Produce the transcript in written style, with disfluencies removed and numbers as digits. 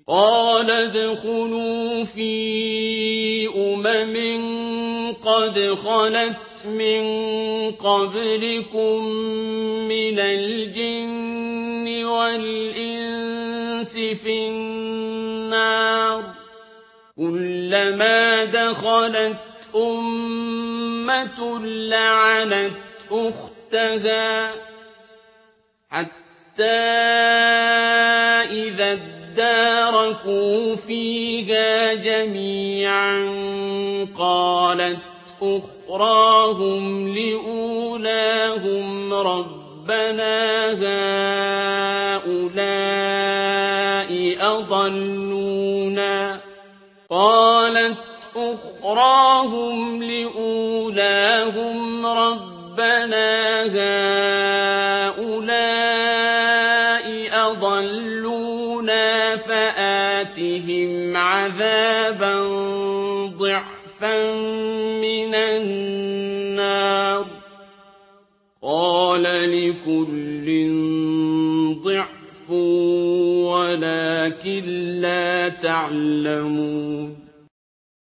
قال ادخلوا في قد خلت من قبلكم من الجن والإنس في النار كلما دخلت أمة لعنت أختها حتى إذا اداركوا فيها جميعا قالت أخراهم لأولاهم ربنا هؤلاء أضلونا فآتهم عذابا ضعفا من النار قال لكل ضعف ولكن لا تعلمون